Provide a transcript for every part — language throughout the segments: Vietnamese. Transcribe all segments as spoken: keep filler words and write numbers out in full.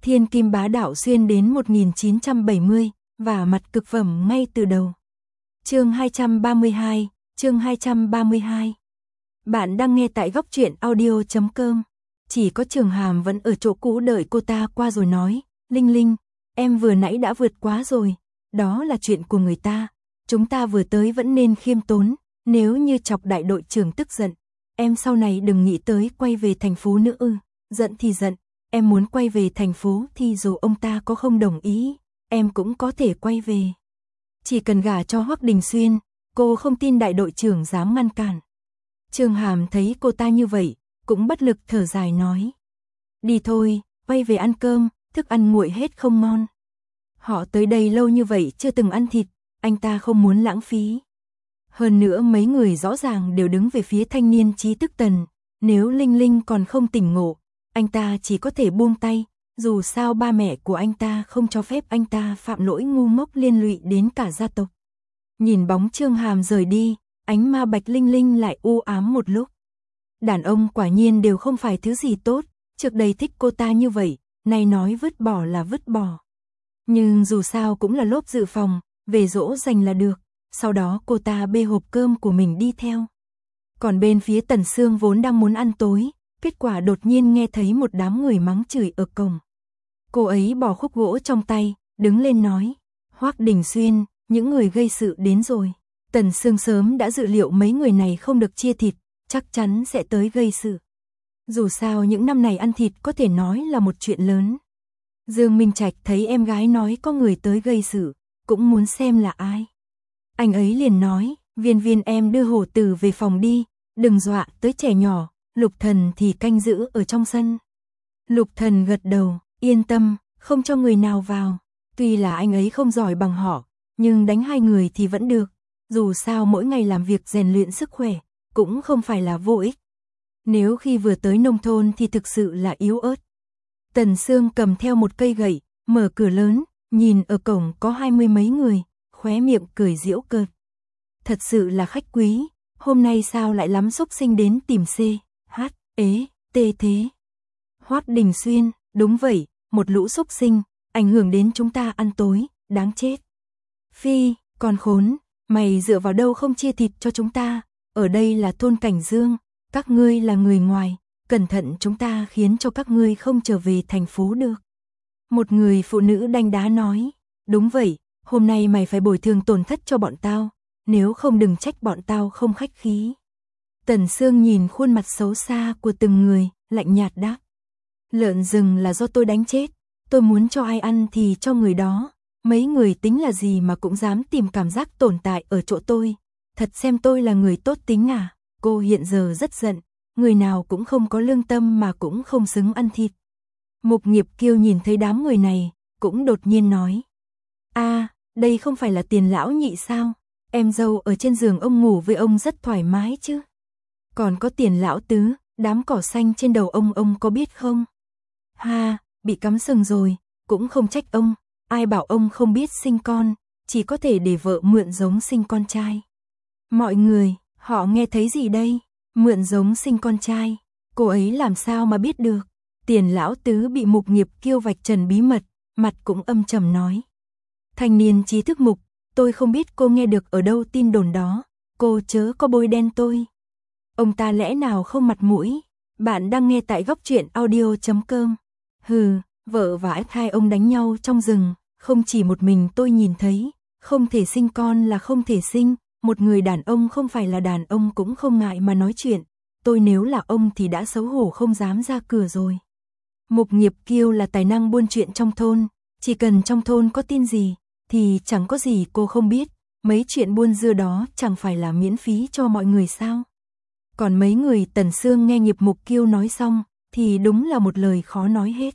Thiên kim bá đạo xuyên đến một nghìn chín trăm bảy mươi, và mặt cực phẩm ngay từ đầu. Chương hai trăm ba mươi hai, chương hai trăm ba mươi hai. Bạn đang nghe tại góc truyện audio chấm com. Chỉ có Trường Hàm vẫn ở chỗ cũ đợi cô ta qua rồi nói, Linh Linh, em vừa nãy đã vượt quá rồi, đó là chuyện của người ta, chúng ta vừa tới vẫn nên khiêm tốn, nếu như chọc đại đội trưởng tức giận, em sau này đừng nghĩ tới quay về thành phố nữa ư, giận thì giận, em muốn quay về thành phố thì dù ông ta có không đồng ý, em cũng có thể quay về. Chỉ cần gả cho Hoắc Đình Xuyên, cô không tin đại đội trưởng dám ngăn cản. Trường Hàm thấy cô ta như vậy, cũng bất lực thở dài nói. Đi thôi, quay về ăn cơm, thức ăn nguội hết không ngon. Họ tới đây lâu như vậy chưa từng ăn thịt, anh ta không muốn lãng phí. Hơn nữa mấy người rõ ràng đều đứng về phía thanh niên trí thức Tần, nếu Linh Linh còn không tỉnh ngộ, anh ta chỉ có thể buông tay, dù sao ba mẹ của anh ta không cho phép anh ta phạm lỗi ngu ngốc liên lụy đến cả gia tộc. Nhìn bóng Trường Hàm rời đi, ánh ma Bạch Linh Linh lại u ám một lúc. Đàn ông quả nhiên đều không phải thứ gì tốt, trước đây thích cô ta như vậy, nay nói vứt bỏ là vứt bỏ. Nhưng dù sao cũng là lốp dự phòng, về dỗ dành là được, sau đó cô ta bê hộp cơm của mình đi theo. Còn bên phía Tần Sương vốn đang muốn ăn tối, kết quả đột nhiên nghe thấy một đám người mắng chửi ở cổng. Cô ấy bỏ khúc gỗ trong tay, đứng lên nói, Hoắc Đình Xuyên, những người gây sự đến rồi. Tần Sương sớm đã dự liệu mấy người này không được chia thịt, chắc chắn sẽ tới gây sự. Dù sao những năm này ăn thịt có thể nói là một chuyện lớn. Dương Minh Trạch thấy em gái nói có người tới gây sự, cũng muốn xem là ai. Anh ấy liền nói, Viên Viên em đưa hổ tử về phòng đi, đừng dọa tới trẻ nhỏ, Lục Thần thì canh giữ ở trong sân. Lục Thần gật đầu, yên tâm, không cho người nào vào. Tuy là anh ấy không giỏi bằng họ, nhưng đánh hai người thì vẫn được. Dù sao mỗi ngày làm việc rèn luyện sức khỏe, cũng không phải là vô ích. Nếu khi vừa tới nông thôn thì thực sự là yếu ớt. Tần Sương cầm theo một cây gậy, mở cửa lớn, nhìn ở cổng có hai mươi mấy người, khóe miệng cười giễu cợt. Thật sự là khách quý, hôm nay sao lại lắm xúc sinh đến tìm C, H, ế, tê thế. Hoắc Đình Xuyên, đúng vậy, một lũ xúc sinh, ảnh hưởng đến chúng ta ăn tối, đáng chết. Phi, con khốn, mày dựa vào đâu không chia thịt cho chúng ta, ở đây là thôn Cảnh Dương, các ngươi là người ngoài, cẩn thận chúng ta khiến cho các ngươi không trở về thành phố được. Một người phụ nữ đanh đá nói, đúng vậy, hôm nay mày phải bồi thường tổn thất cho bọn tao, nếu không đừng trách bọn tao không khách khí. Tần Sương nhìn khuôn mặt xấu xa của từng người, lạnh nhạt đáp. Lợn rừng là do tôi đánh chết, tôi muốn cho ai ăn thì cho người đó, mấy người tính là gì mà cũng dám tìm cảm giác tồn tại ở chỗ tôi, thật xem tôi là người tốt tính à, cô hiện giờ rất giận, người nào cũng không có lương tâm mà cũng không xứng ăn thịt. Mục Nghiệp Kiêu nhìn thấy đám người này, cũng đột nhiên nói. A, đây không phải là Tiền lão nhị sao, em dâu ở trên giường ông ngủ với ông rất thoải mái chứ. Còn có Tiền lão tứ, đám cỏ xanh trên đầu ông ông có biết không? Ha, bị cắm sừng rồi, cũng không trách ông, ai bảo ông không biết sinh con, chỉ có thể để vợ mượn giống sinh con trai. Mọi người, họ nghe thấy gì đây? Mượn giống sinh con trai, cô ấy làm sao mà biết được? Tiền lão tứ bị Mục Nghiệp Kiêu vạch trần bí mật, mặt cũng âm trầm nói. Thanh niên trí thức Mục, tôi không biết cô nghe được ở đâu tin đồn đó, cô chớ có bôi đen tôi. Ông ta lẽ nào không mặt mũi? Bạn đang nghe tại góc truyện audio chấm com. Hừ, vợ và hai ông đánh nhau trong rừng, không chỉ một mình tôi nhìn thấy, không thể sinh con là không thể sinh, một người đàn ông không phải là đàn ông cũng không ngại mà nói chuyện, tôi nếu là ông thì đã xấu hổ không dám ra cửa rồi. Mục Nghiệp Kiêu là tài năng buôn chuyện trong thôn, chỉ cần trong thôn có tin gì, thì chẳng có gì cô không biết, mấy chuyện buôn dưa đó chẳng phải là miễn phí cho mọi người sao. Còn mấy người Tần Sương nghe Nghiệp Mục Kiêu nói xong, thì đúng là một lời khó nói hết.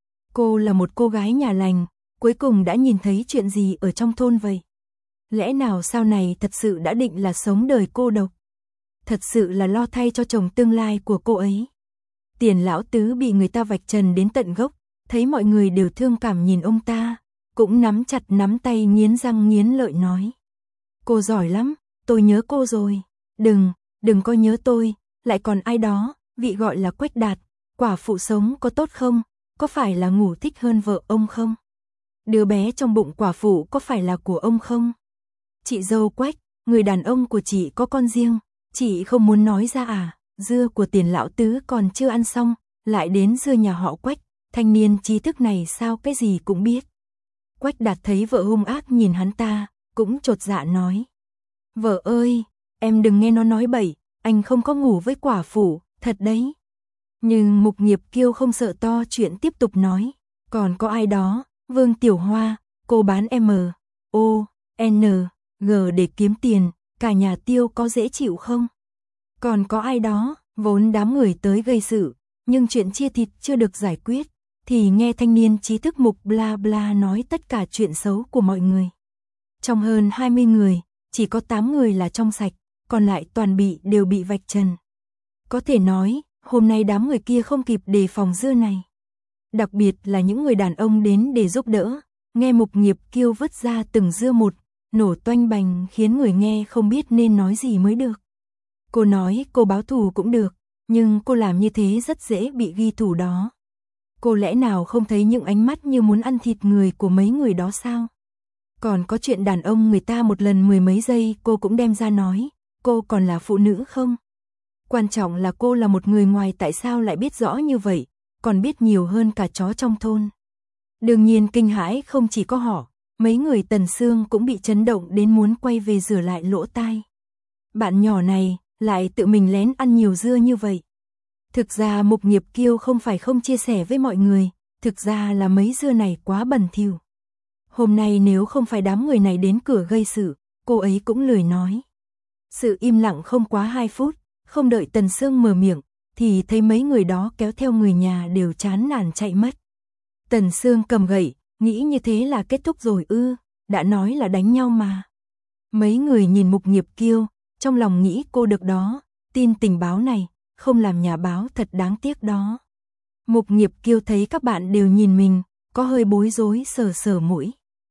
Cô là một cô gái nhà lành, cuối cùng đã nhìn thấy chuyện gì ở trong thôn vậy? Lẽ nào sau này thật sự đã định là sống đời cô độc? Thật sự là lo thay cho chồng tương lai của cô ấy. Tiền lão tứ bị người ta vạch trần đến tận gốc, thấy mọi người đều thương cảm nhìn ông ta, cũng nắm chặt nắm tay nghiến răng nghiến lợi nói. Cô giỏi lắm, tôi nhớ cô rồi. Đừng, đừng có nhớ tôi, lại còn ai đó, vị gọi là Quách Đạt, quả phụ sống có tốt không? có phải là ngủ thích hơn vợ ông không? Đứa bé trong bụng quả phụ có phải là của ông không? Chị dâu Quách, người đàn ông của chị có con riêng, chị không muốn nói ra à? Dưa của Tiền lão tứ còn chưa ăn xong, lại đến dưa nhà họ Quách, thanh niên trí thức này sao cái gì cũng biết. Quách Đạt thấy vợ hung ác nhìn hắn ta, cũng chột dạ nói. Vợ ơi, em đừng nghe nó nói bậy, anh không có ngủ với quả phụ, thật đấy. Nhưng Mục Nghiệp Kiêu không sợ to chuyện tiếp tục nói. Còn có ai đó, Vương Tiểu Hoa, cô bán M, O, N, G để kiếm tiền, cả nhà Tiêu có dễ chịu không? Còn có ai đó, vốn đám người tới gây sự, nhưng chuyện chia thịt chưa được giải quyết, thì nghe thanh niên trí thức Mục bla bla nói tất cả chuyện xấu của mọi người. Trong hơn hai mươi người, chỉ có tám người là trong sạch, còn lại toàn bị đều bị vạch trần. Có thể nói, hôm nay đám người kia không kịp đề phòng dưa này. Đặc biệt là những người đàn ông đến để giúp đỡ, nghe Mục Nghiệp Kiêu vứt ra từng dưa một, nổ toanh bành khiến người nghe không biết nên nói gì mới được. Cô nói cô báo thù cũng được, nhưng cô làm như thế rất dễ bị ghi thủ đó. Cô lẽ nào không thấy những ánh mắt như muốn ăn thịt người của mấy người đó sao? Còn có chuyện đàn ông người ta một lần mười mấy giây cô cũng đem ra nói, cô còn là phụ nữ không? Quan trọng là cô là một người ngoài tại sao lại biết rõ như vậy, còn biết nhiều hơn cả chó trong thôn. Đương nhiên kinh hãi không chỉ có họ, mấy người Tần Sương cũng bị chấn động đến muốn quay về rửa lại lỗ tai. Bạn nhỏ này, lại tự mình lén ăn nhiều dưa như vậy. Thực ra Mục Nghiệp Kiêu không phải không chia sẻ với mọi người, thực ra là mấy dưa này quá bẩn thỉu. Hôm nay nếu không phải đám người này đến cửa gây sự, cô ấy cũng lười nói. Sự im lặng không quá hai phút, không đợi Tần Sương mở miệng, thì thấy mấy người đó kéo theo người nhà đều chán nản chạy mất. Tần Sương cầm gậy, nghĩ như thế là kết thúc rồi ư, đã nói là đánh nhau mà. Mấy người nhìn Mục Nghiệp Kiêu, trong lòng nghĩ cô được đó, tin tình báo này, không làm nhà báo thật đáng tiếc đó. Mục Nghiệp Kiêu thấy các bạn đều nhìn mình, có hơi bối rối sờ sờ mũi.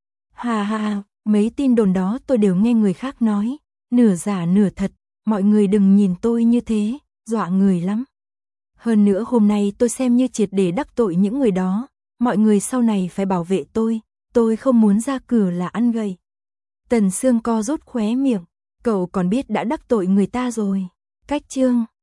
Hà hà, mấy tin đồn đó tôi đều nghe người khác nói, nửa giả nửa thật, mọi người đừng nhìn tôi như thế, dọa người lắm. Hơn nữa hôm nay tôi xem như triệt để đắc tội những người đó, mọi người sau này phải bảo vệ tôi, tôi không muốn ra cửa là ăn gầy. Tần Sương co rút khóe miệng, cậu còn biết đã đắc tội người ta rồi. Cách chương